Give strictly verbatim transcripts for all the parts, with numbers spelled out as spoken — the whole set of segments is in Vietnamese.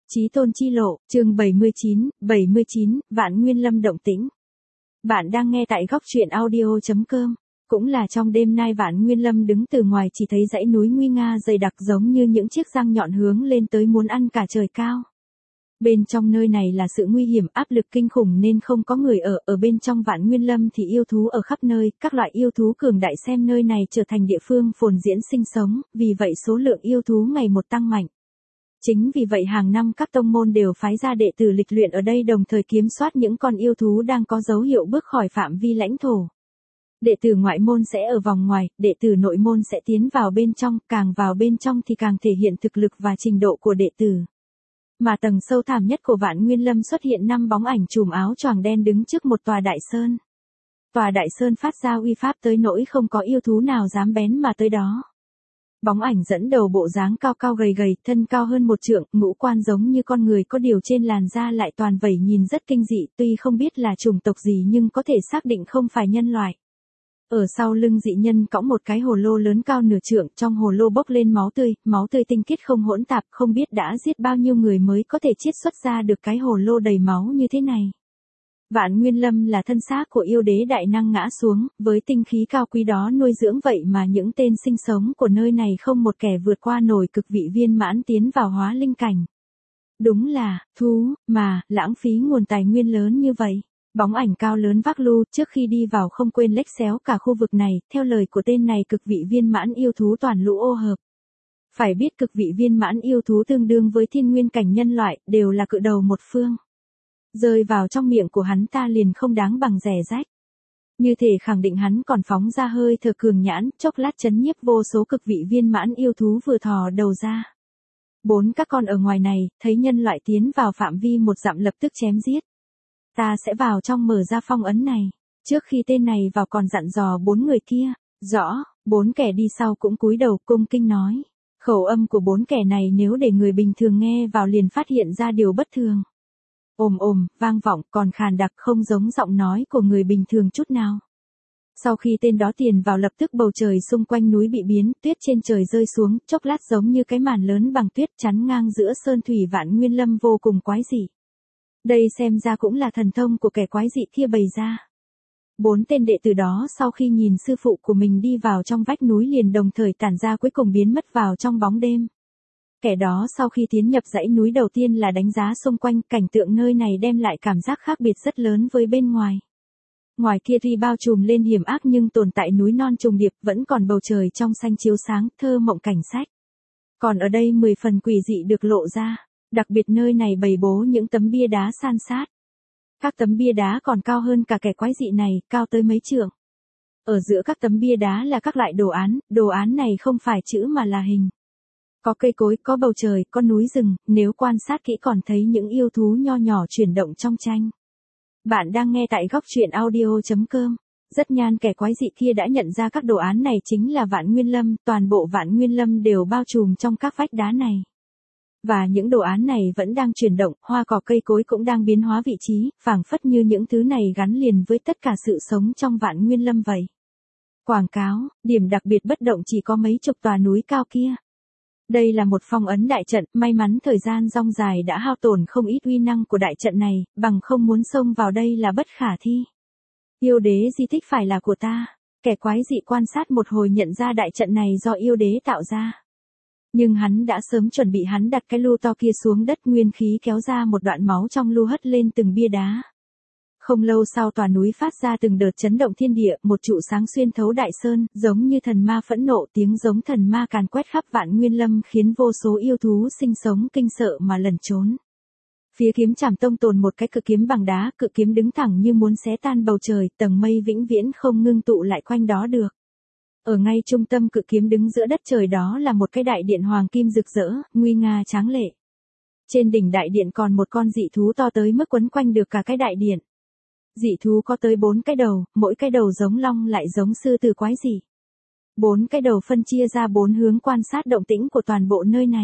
Chí tôn chi lộ, chương bảy mươi chín, bảy mươi chín, Vạn Nguyên Lâm động tĩnh. Bạn đang nghe tại góc truyện audio chấm com. Cũng là trong đêm nay Vạn Nguyên Lâm đứng từ ngoài chỉ thấy dãy núi nguy nga dày đặc giống như những chiếc răng nhọn hướng lên tới muốn ăn cả trời cao. Bên trong nơi này là sự nguy hiểm áp lực kinh khủng nên không có người ở, ở bên trong Vạn Nguyên Lâm thì yêu thú ở khắp nơi, các loại yêu thú cường đại xem nơi này trở thành địa phương phồn diễn sinh sống, vì vậy số lượng yêu thú ngày một tăng mạnh. Chính vì vậy hàng năm các tông môn đều phái ra đệ tử lịch luyện ở đây đồng thời kiểm soát những con yêu thú đang có dấu hiệu bước khỏi phạm vi lãnh thổ. Đệ tử ngoại môn sẽ ở vòng ngoài, đệ tử nội môn sẽ tiến vào bên trong, càng vào bên trong thì càng thể hiện thực lực và trình độ của đệ tử. Mà tầng sâu thẳm nhất của Vạn Nguyên Lâm xuất hiện năm bóng ảnh trùm áo choàng đen đứng trước một tòa đại sơn. Tòa đại sơn phát ra uy pháp tới nỗi không có yêu thú nào dám bén mà tới đó. Bóng ảnh dẫn đầu bộ dáng cao cao gầy gầy, thân cao hơn một trượng, ngũ quan giống như con người có điều trên làn da lại toàn vảy nhìn rất kinh dị, tuy không biết là chủng tộc gì nhưng có thể xác định không phải nhân loại. Ở sau lưng dị nhân cõng một cái hồ lô lớn cao nửa trượng, trong hồ lô bốc lên máu tươi, máu tươi tinh khiết không hỗn tạp, không biết đã giết bao nhiêu người mới có thể chiết xuất ra được cái hồ lô đầy máu như thế này. Vạn Nguyên Lâm là thân xác của yêu đế đại năng ngã xuống, với tinh khí cao quý đó nuôi dưỡng vậy mà những tên sinh sống của nơi này không một kẻ vượt qua nổi cực vị viên mãn tiến vào hóa linh cảnh. Đúng là, thú, mà, lãng phí nguồn tài nguyên lớn như vậy. Bóng ảnh cao lớn vác lu trước khi đi vào không quên lếch xéo cả khu vực này, theo lời của tên này cực vị viên mãn yêu thú toàn lũ ô hợp. Phải biết cực vị viên mãn yêu thú tương đương với thiên nguyên cảnh nhân loại, đều là cự đầu một phương. Rơi vào trong miệng của hắn ta liền không đáng bằng rẻ rách. Như thể khẳng định hắn còn phóng ra hơi thở cường nhãn, chốc lát chấn nhiếp vô số cực vị viên mãn yêu thú vừa thò đầu ra. Bốn các con ở ngoài này, thấy nhân loại tiến vào phạm vi một dặm lập tức chém giết. Ta sẽ vào trong mở ra phong ấn này. Trước khi tên này vào còn dặn dò bốn người kia. Rõ, bốn kẻ đi sau cũng cúi đầu cung kinh nói. Khẩu âm của bốn kẻ này nếu để người bình thường nghe vào liền phát hiện ra điều bất thường. Ồm ồm, vang vọng, còn khàn đặc không giống giọng nói của người bình thường chút nào. Sau khi tên đó tiền vào lập tức bầu trời xung quanh núi bị biến, tuyết trên trời rơi xuống, chốc lát giống như cái màn lớn bằng tuyết chắn ngang giữa sơn thủy Vạn Nguyên Lâm vô cùng quái dị. Đây xem ra cũng là thần thông của kẻ quái dị kia bày ra. Bốn tên đệ tử đó sau khi nhìn sư phụ của mình đi vào trong vách núi liền đồng thời tản ra cuối cùng biến mất vào trong bóng đêm. Kẻ đó sau khi tiến nhập dãy núi đầu tiên là đánh giá xung quanh, cảnh tượng nơi này đem lại cảm giác khác biệt rất lớn với bên ngoài. Ngoài kia tuy bao trùm lên hiểm ác nhưng tồn tại núi non trùng điệp, vẫn còn bầu trời trong xanh chiếu sáng, thơ mộng cảnh sách. Còn ở đây mười phần quỷ dị được lộ ra, đặc biệt nơi này bày bố những tấm bia đá san sát. Các tấm bia đá còn cao hơn cả kẻ quái dị này, cao tới mấy trượng. Ở giữa các tấm bia đá là các loại đồ án, đồ án này không phải chữ mà là hình. Có cây cối, có bầu trời, có núi rừng, nếu quan sát kỹ còn thấy những yêu thú nho nhỏ chuyển động trong tranh. Bạn đang nghe tại góc truyện audio chấm com. Rất nhanh kẻ quái dị kia đã nhận ra các đồ án này chính là Vạn Nguyên Lâm, toàn bộ Vạn Nguyên Lâm đều bao trùm trong các vách đá này. Và những đồ án này vẫn đang chuyển động, hoa cỏ cây cối cũng đang biến hóa vị trí, phảng phất như những thứ này gắn liền với tất cả sự sống trong Vạn Nguyên Lâm vậy. Quảng cáo, điểm đặc biệt bất động chỉ có mấy chục tòa núi cao kia. Đây là một phong ấn đại trận, may mắn thời gian dong dài đã hao tổn không ít uy năng của đại trận này, bằng không muốn xông vào đây là bất khả thi. Yêu đế di tích phải là của ta. Kẻ quái dị quan sát một hồi nhận ra đại trận này do yêu đế tạo ra. Nhưng hắn đã sớm chuẩn bị, hắn đặt cái lu to kia xuống đất, nguyên khí kéo ra một đoạn máu trong lu hất lên từng bia đá. Không lâu sau tòa núi phát ra từng đợt chấn động thiên địa, một trụ sáng xuyên thấu đại sơn, giống như thần ma phẫn nộ, tiếng giống thần ma càn quét khắp Vạn Nguyên Lâm khiến vô số yêu thú sinh sống kinh sợ mà lẩn trốn. Phía Kiếm Trảm Tông tồn một cái cự kiếm bằng đá, cự kiếm đứng thẳng như muốn xé tan bầu trời, tầng mây vĩnh viễn không ngưng tụ lại quanh đó được. Ở ngay trung tâm cự kiếm đứng giữa đất trời đó là một cái đại điện hoàng kim rực rỡ, nguy nga tráng lệ. Trên đỉnh đại điện còn một con dị thú to tới mức quấn quanh được cả cái đại điện. Dị thú có tới bốn cái đầu, mỗi cái đầu giống long lại giống sư tử quái dị. Bốn cái đầu phân chia ra bốn hướng quan sát động tĩnh của toàn bộ nơi này.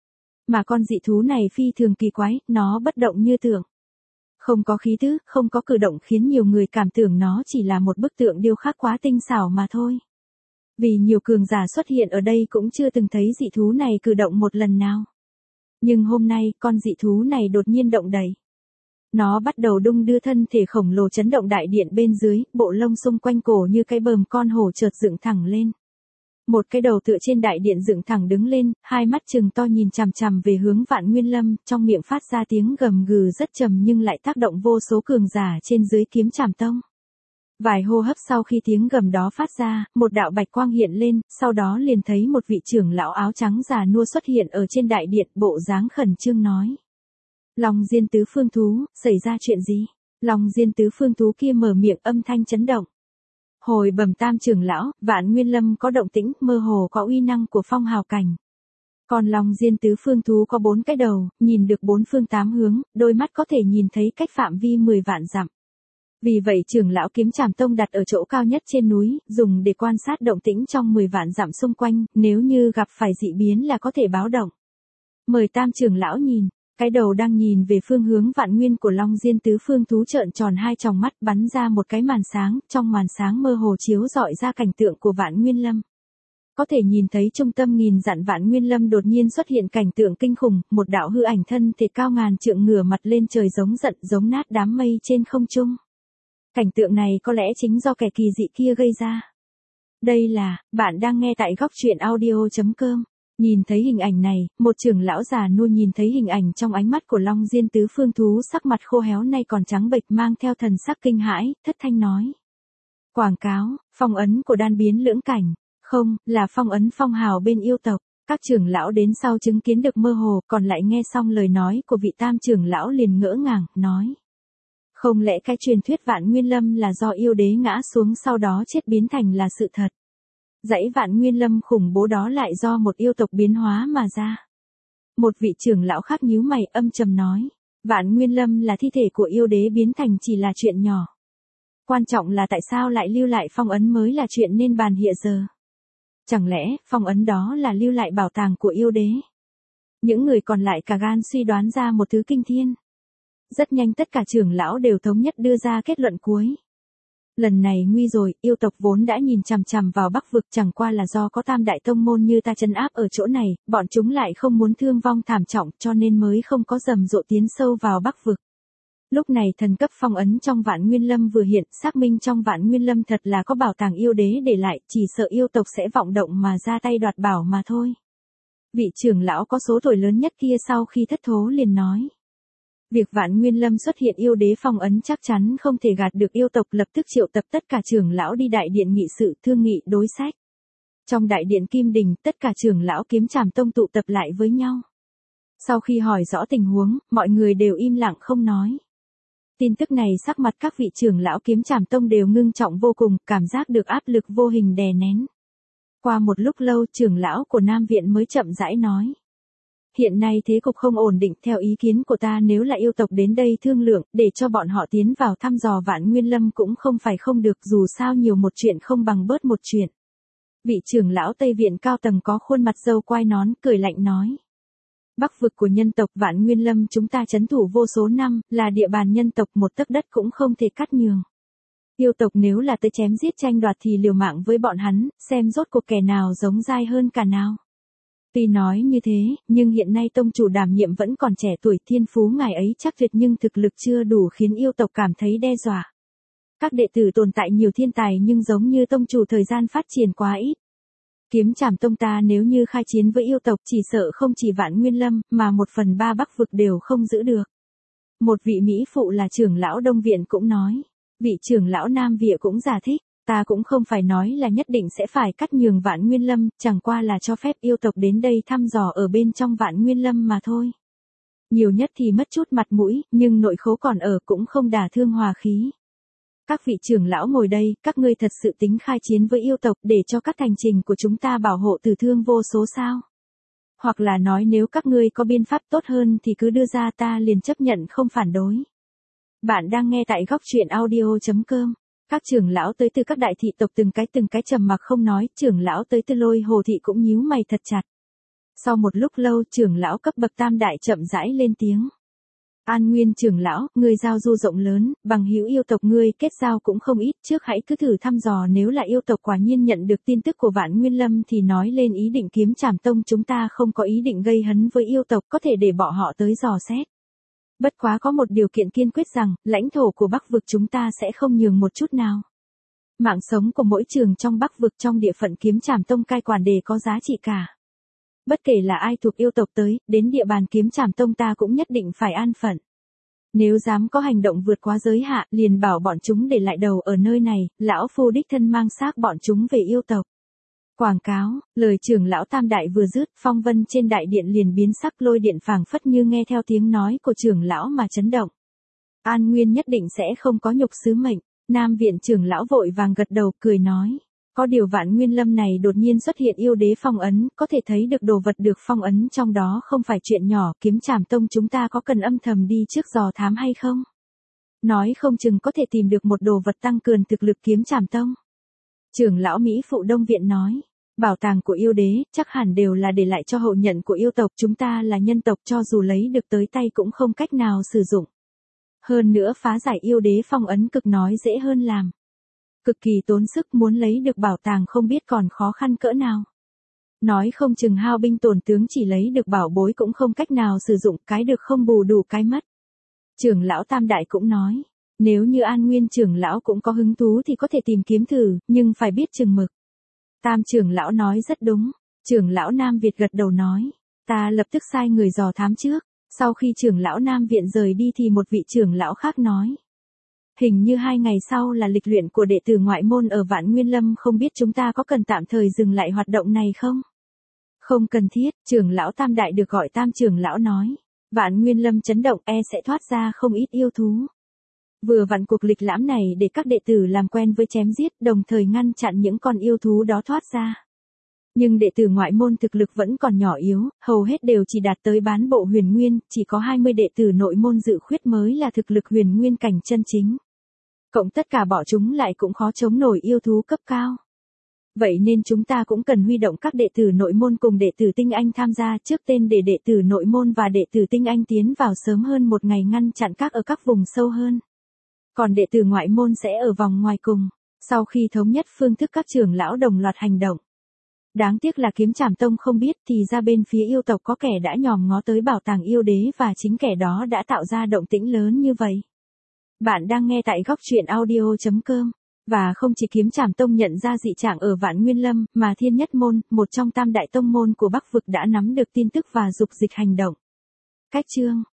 Mà con dị thú này phi thường kỳ quái, nó bất động như tượng. Không có khí tức, không có cử động khiến nhiều người cảm tưởng nó chỉ là một bức tượng điêu khắc quá tinh xảo mà thôi. Vì nhiều cường giả xuất hiện ở đây cũng chưa từng thấy dị thú này cử động một lần nào. Nhưng hôm nay, con dị thú này đột nhiên động đậy. Nó bắt đầu đung đưa thân thể khổng lồ chấn động đại điện bên dưới, bộ lông xung quanh cổ như cái bờm con hổ chợt dựng thẳng lên. Một cái đầu tựa trên đại điện dựng thẳng đứng lên, hai mắt trừng to nhìn chằm chằm về hướng Vạn Nguyên Lâm, trong miệng phát ra tiếng gầm gừ rất trầm nhưng lại tác động vô số cường giả trên dưới Kiếm Trảm Tông. Vài hô hấp sau khi tiếng gầm đó phát ra, một đạo bạch quang hiện lên, sau đó liền thấy một vị trưởng lão áo trắng già nua xuất hiện ở trên đại điện, bộ dáng khẩn trương nói. Long Diên tứ phương thú, xảy ra chuyện gì? Long Diên tứ phương thú kia mở miệng âm thanh chấn động. Hồi bẩm Tam trưởng lão, Vạn Nguyên Lâm có động tĩnh, mơ hồ có uy năng của phong hào cảnh. Còn Long Diên tứ phương thú có bốn cái đầu, nhìn được bốn phương tám hướng, đôi mắt có thể nhìn thấy cách phạm vi mười vạn dặm. Vì vậy trưởng lão Kiếm Trảm Tông đặt ở chỗ cao nhất trên núi, dùng để quan sát động tĩnh trong mười vạn dặm xung quanh, nếu như gặp phải dị biến là có thể báo động. Mời Tam trưởng lão nhìn. Cái đầu đang nhìn về phương hướng Vạn Nguyên của Long Diên tứ phương thú trợn tròn hai tròng mắt bắn ra một cái màn sáng, trong màn sáng mơ hồ chiếu rọi ra cảnh tượng của Vạn Nguyên Lâm. Có thể nhìn thấy trung tâm nghìn dặn Vạn Nguyên Lâm đột nhiên xuất hiện cảnh tượng kinh khủng, một đạo hư ảnh thân thể cao ngàn trượng ngửa mặt lên trời giống giận giống nát đám mây trên không trung. Cảnh tượng này có lẽ chính do kẻ kỳ dị kia gây ra. Đây là, bạn đang nghe tại góc truyện audio chấm com. Nhìn thấy hình ảnh này, một trưởng lão già nua nhìn thấy hình ảnh trong ánh mắt của Long Diên tứ phương thú sắc mặt khô héo nay còn trắng bệch mang theo thần sắc kinh hãi, thất thanh nói. Quảng cáo, phong ấn của đan biến lưỡng cảnh, không, là phong ấn phong hào bên yêu tộc. Các trưởng lão đến sau chứng kiến được mơ hồ, còn lại nghe xong lời nói của vị Tam trưởng lão liền ngỡ ngàng, nói. Không lẽ cái truyền thuyết Vạn Nguyên Lâm là do yêu đế ngã xuống sau đó chết biến thành là sự thật? Dãy Vạn Nguyên Lâm khủng bố đó lại do một yêu tộc biến hóa mà ra. Một vị trưởng lão khác nhíu mày âm trầm nói. Vạn Nguyên Lâm là thi thể của yêu đế biến thành chỉ là chuyện nhỏ. Quan trọng là tại sao lại lưu lại phong ấn mới là chuyện nên bàn hiện giờ. Chẳng lẽ phong ấn đó là lưu lại bảo tàng của yêu đế? Những người còn lại cả gan suy đoán ra một thứ kinh thiên. Rất nhanh tất cả trưởng lão đều thống nhất đưa ra kết luận cuối. Lần này nguy rồi, yêu tộc vốn đã nhìn chằm chằm vào Bắc vực chẳng qua là do có tam đại tông môn như ta trấn áp ở chỗ này, bọn chúng lại không muốn thương vong thảm trọng cho nên mới không có rầm rộ tiến sâu vào Bắc vực. Lúc này thần cấp phong ấn trong Vạn Nguyên Lâm vừa hiện, xác minh trong Vạn Nguyên Lâm thật là có bảo tàng yêu đế để lại, chỉ sợ yêu tộc sẽ vọng động mà ra tay đoạt bảo mà thôi. Vị trưởng lão có số tuổi lớn nhất kia sau khi thất thố liền nói. Việc Vạn Nguyên Lâm xuất hiện yêu đế phong ấn chắc chắn không thể gạt được yêu tộc, lập tức triệu tập tất cả trưởng lão đi đại điện nghị sự thương nghị đối sách. Trong đại điện Kim Đình, tất cả trưởng lão Kiếm Trảm Tông tụ tập lại với nhau. Sau khi hỏi rõ tình huống, mọi người đều im lặng không nói. Tin tức này sắc mặt các vị trưởng lão Kiếm Trảm Tông đều ngưng trọng vô cùng, cảm giác được áp lực vô hình đè nén. Qua một lúc lâu, trưởng lão của Nam Viện mới chậm rãi nói. Hiện nay thế cục không ổn định, theo ý kiến của ta nếu là yêu tộc đến đây thương lượng, để cho bọn họ tiến vào thăm dò Vạn Nguyên Lâm cũng không phải không được, dù sao nhiều một chuyện không bằng bớt một chuyện. Vị trưởng lão Tây Viện cao tầng có khuôn mặt râu quai nón, cười lạnh nói. Bắc vực của nhân tộc Vạn Nguyên Lâm chúng ta trấn thủ vô số năm, là địa bàn nhân tộc, một tấc đất cũng không thể cắt nhường. Yêu tộc nếu là tới chém giết tranh đoạt thì liều mạng với bọn hắn, xem rốt cuộc kẻ nào giống dai hơn cả nào. Tuy nói như thế, nhưng hiện nay tông chủ đảm nhiệm vẫn còn trẻ tuổi, thiên phú ngài ấy chắc tuyệt nhưng thực lực chưa đủ khiến yêu tộc cảm thấy đe dọa. Các đệ tử tồn tại nhiều thiên tài nhưng giống như tông chủ thời gian phát triển quá ít. Kiếm Trảm Tông ta nếu như khai chiến với yêu tộc chỉ sợ không chỉ Vạn Nguyên Lâm mà một phần ba Bắc vực đều không giữ được. Một vị Mỹ phụ là trưởng lão Đông Viện cũng nói. Vị trưởng lão Nam Viện cũng giải thích. Ta cũng không phải nói là nhất định sẽ phải cắt nhường Vạn Nguyên Lâm, chẳng qua là cho phép yêu tộc đến đây thăm dò ở bên trong Vạn Nguyên Lâm mà thôi. Nhiều nhất thì mất chút mặt mũi, nhưng nội khố còn ở cũng không đả thương hòa khí. Các vị trưởng lão ngồi đây, các ngươi thật sự tính khai chiến với yêu tộc để cho các thành trình của chúng ta bảo hộ tử thương vô số sao? Hoặc là nói nếu các ngươi có biện pháp tốt hơn thì cứ đưa ra, ta liền chấp nhận không phản đối. Bạn đang nghe tại góc truyện audio chấm com. Các trưởng lão tới từ các đại thị tộc từng cái từng cái trầm mặc không nói, trưởng lão tới từ Lôi Hồ thị cũng nhíu mày thật chặt. Sau một lúc lâu, trưởng lão cấp bậc tam đại chậm rãi lên tiếng. An Nguyên trưởng lão, ngươi giao du rộng lớn, bằng hữu yêu tộc ngươi kết giao cũng không ít, trước hãy cứ thử thăm dò, nếu là yêu tộc quả nhiên nhận được tin tức của Vạn Nguyên Lâm thì nói lên ý định kiếm Trảm Tông, chúng ta không có ý định gây hấn với yêu tộc, có thể để bọn họ tới dò xét. Bất quá có một điều kiện kiên quyết rằng, lãnh thổ của Bắc vực chúng ta sẽ không nhường một chút nào. Mạng sống của mỗi trường trong Bắc vực trong địa phận kiếm Trảm Tông cai quản đều có giá trị cả. Bất kể là ai thuộc yêu tộc tới, đến địa bàn kiếm Trảm Tông ta cũng nhất định phải an phận. Nếu dám có hành động vượt quá giới hạn, liền bảo bọn chúng để lại đầu ở nơi này, lão phu đích thân mang xác bọn chúng về yêu tộc. Quảng cáo, lời trưởng lão Tam Đại vừa dứt, phong vân trên đại điện liền biến sắc, lôi điện phảng phất như nghe theo tiếng nói của trưởng lão mà chấn động. An Nguyên nhất định sẽ không có nhục sứ mệnh. Nam viện trưởng lão vội vàng gật đầu cười nói. Có điều Vạn Nguyên Lâm này đột nhiên xuất hiện yêu đế phong ấn, có thể thấy được đồ vật được phong ấn trong đó không phải chuyện nhỏ, kiếm Trảm Tông chúng ta có cần âm thầm đi trước dò thám hay không? Nói không chừng có thể tìm được một đồ vật tăng cường thực lực kiếm Trảm Tông. Trưởng lão Mỹ Phụ Đông Viện nói, bảo tàng của yêu đế chắc hẳn đều là để lại cho hậu nhận của yêu tộc, chúng ta là nhân tộc cho dù lấy được tới tay cũng không cách nào sử dụng. Hơn nữa phá giải yêu đế phong ấn cực nói dễ hơn làm. Cực kỳ tốn sức, muốn lấy được bảo tàng không biết còn khó khăn cỡ nào. Nói không chừng hao binh tổn tướng chỉ lấy được bảo bối cũng không cách nào sử dụng, cái được không bù đủ cái mất. Trưởng lão Tam Đại cũng nói, nếu như An Nguyên trưởng lão cũng có hứng thú thì có thể tìm kiếm thử, nhưng phải biết chừng mực. Tam trưởng lão nói rất đúng, trưởng lão Nam Việt gật đầu nói, ta lập tức sai người dò thám trước. Sau khi trưởng lão Nam Viện rời đi thì một vị trưởng lão khác nói. Hình như hai ngày sau là lịch luyện của đệ tử ngoại môn ở Vạn Nguyên Lâm, không biết chúng ta có cần tạm thời dừng lại hoạt động này không? Không cần thiết, trưởng lão Tam Đại được gọi Tam trưởng lão nói. Vạn Nguyên Lâm chấn động e sẽ thoát ra không ít yêu thú. Vừa vặn cuộc lịch lãm này để các đệ tử làm quen với chém giết, đồng thời ngăn chặn những con yêu thú đó thoát ra. Nhưng đệ tử ngoại môn thực lực vẫn còn nhỏ yếu, hầu hết đều chỉ đạt tới bán bộ huyền nguyên, chỉ có hai mươi đệ tử nội môn dự khuyết mới là thực lực huyền nguyên cảnh chân chính. Cộng tất cả bỏ chúng lại cũng khó chống nổi yêu thú cấp cao. Vậy nên chúng ta cũng cần huy động các đệ tử nội môn cùng đệ tử tinh anh tham gia trước tên để đệ tử nội môn và đệ tử tinh anh tiến vào sớm hơn một ngày ngăn chặn các ở các vùng sâu hơn. Còn đệ tử ngoại môn sẽ ở vòng ngoài cùng, sau khi thống nhất phương thức các trưởng lão đồng loạt hành động. Đáng tiếc là kiếm Trảm Tông không biết thì ra bên phía yêu tộc có kẻ đã nhòm ngó tới bảo tàng yêu đế và chính kẻ đó đã tạo ra động tĩnh lớn như vậy. Bạn đang nghe tại góc truyện audio chấm com. Và không chỉ kiếm Trảm Tông nhận ra dị trạng ở Vạn Nguyên Lâm, mà Thiên Nhất Môn, một trong tam đại tông môn của Bắc vực đã nắm được tin tức và dục dịch hành động. Cách chương